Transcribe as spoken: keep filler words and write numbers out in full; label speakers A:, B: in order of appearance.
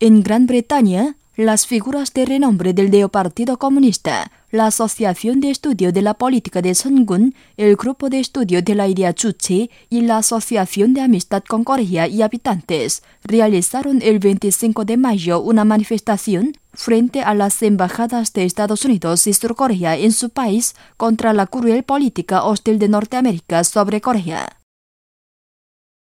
A: En Gran Bretaña, las figuras de renombre del Neopartido Comunista, la Asociación de Estudio de la Política de Sungun, el Grupo de Estudio de la Idea Juche y la Asociación de Amistad con Corea y Habitantes realizaron el veinticinco de mayo una manifestación frente a las embajadas de Estados Unidos y Sur Corea en su país contra la cruel política hostil de Norteamérica sobre Corea.